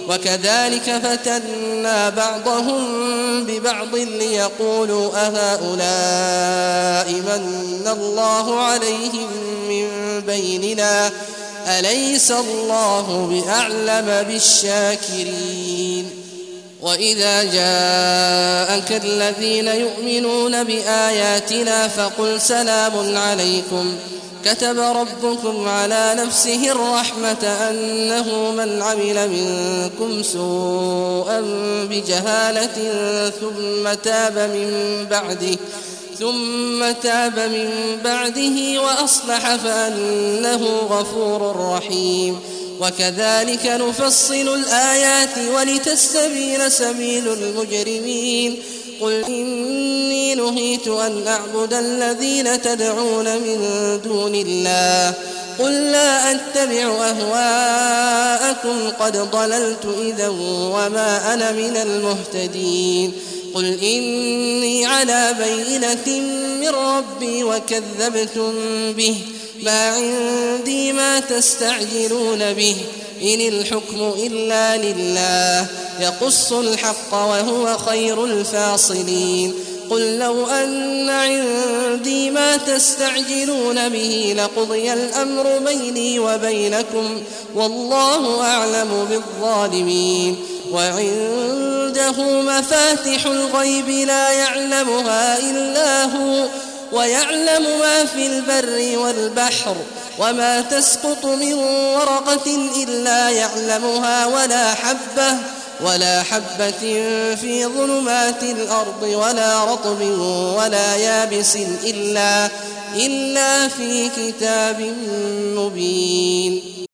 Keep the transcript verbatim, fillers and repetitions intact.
وكذلك فتنا بعضهم ببعض ليقولوا أهؤلاء من الله عليهم من بيننا أليس الله بأعلم بالشاكرين. وإذا جاءك الذين يؤمنون بآياتنا فقل سلام عليكم كتب ربكم على نفسه الرحمة أنه من عمل منكم سوءا بجهالة ثم تاب من بعده ثم تاب من بعده وأصلح فأنه غفور رحيم. وكذلك نفصل الآيات ولتستبين سبيل المجرمين. قل إني نهيت أن أعبد الذين تدعون من دون الله قل لا أتبع أهواءكم قد ضللت إذا وما أنا من المهتدين. قل إني على بينة من ربي وكذبتم به ما عندي ما تستعجلون به إن الحكم إلا لله يقص الحق وهو خير الفاصلين. قل لو أن عندي ما تستعجلون به لقضي الأمر بيني وبينكم والله أعلم بالظالمين. وعنده مفاتح الغيب لا يعلمها إلا هو ويعلم ما في البر والبحر وما تسقط من ورقة إلا يعلمها ولا حبة ولا حبة في ظلمات الأرض ولا رطب ولا يابس إلا, إلا في كتاب مبين.